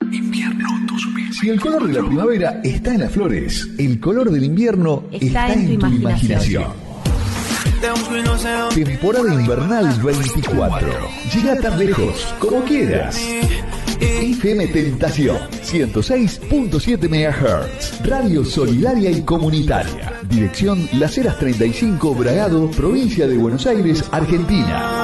Invierno 2000. Si el color de la primavera está en las flores, el color del invierno está en tu imaginación. Temporada invernal 24. Llega tan lejos como quieras. FM Tentación 106.7 MHz. Radio solidaria y comunitaria. Dirección Las Heras 35, Bragado, provincia de Buenos Aires, Argentina.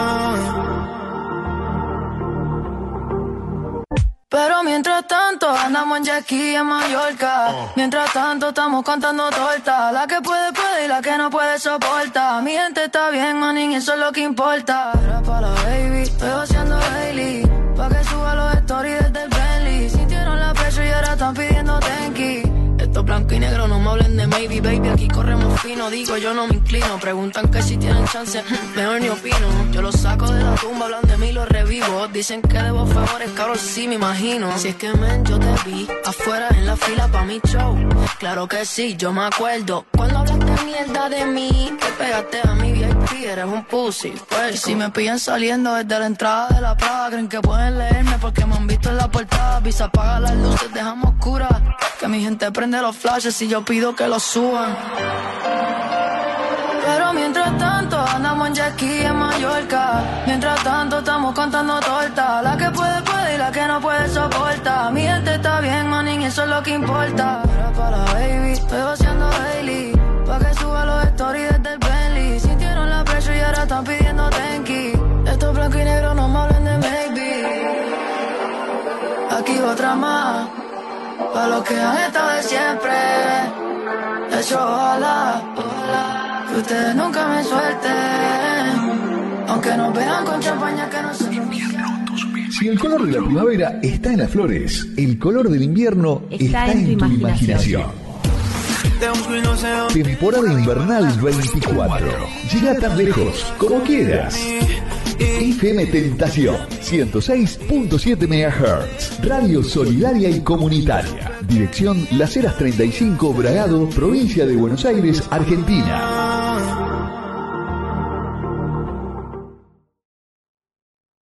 Pero mientras tanto andamos en jet ski en Mallorca. Mientras tanto estamos contando torta. La que puede puede y la que no puede soporta. Mi gente está bien, manín, eso es lo que importa. Era para la baby, estoy vaciando Hailey, pa' que suba los stories desde el Bentley. Sintieron la presión y ahora están pidiendo tenki. Esto blanco y negro, no me hablen de maybe, baby. Aquí corremos fino, digo yo no me inclino. Preguntan que si tienen chance, mejor ni opino. Yo los saco de la tumba, hablan de mí, los revivo. Dicen que debo favores, cabrón, sí me imagino. Si es que men, yo te vi afuera en la fila pa' mi show. Claro que sí, yo me acuerdo cuando hablaste mierda de mí, que pegaste a mi VIP, eres un pussy. Pues si me pillan saliendo desde la entrada de la Prada, creen que pueden leerme porque me han visto en la portada. Visa, apaga las luces, dejamos oscuras, que mi gente prende los flashes y yo pido que los suban. Pero mientras tanto andamos en jet ski en Mallorca. Mientras tanto estamos contando torta. La que puede puede y la que no puede soporta. Mi gente está bien, manín, eso es lo que importa. Era para la baby, estoy vaciando Hailey, pa' que suba los stories desde el Bentley. Sintieron la presión y ahora están pidiendo tenki. Esto blanco y negro, no me hablen de maybe. Aquí otra más, pa' los que han estado de siempre. De hecho, ojalá que ustedes nunca me suelten, aunque nos vean con champaña que no se. Invierno 2000. Si el color de la primavera está en las flores, el color del invierno está en tu imaginación. Temporada invernal 24. Llega tan lejos como quieras. FM Tentación 106.7 MHz. Radio solidaria y comunitaria. Dirección Las Heras 35, Bragado, provincia de Buenos Aires, Argentina.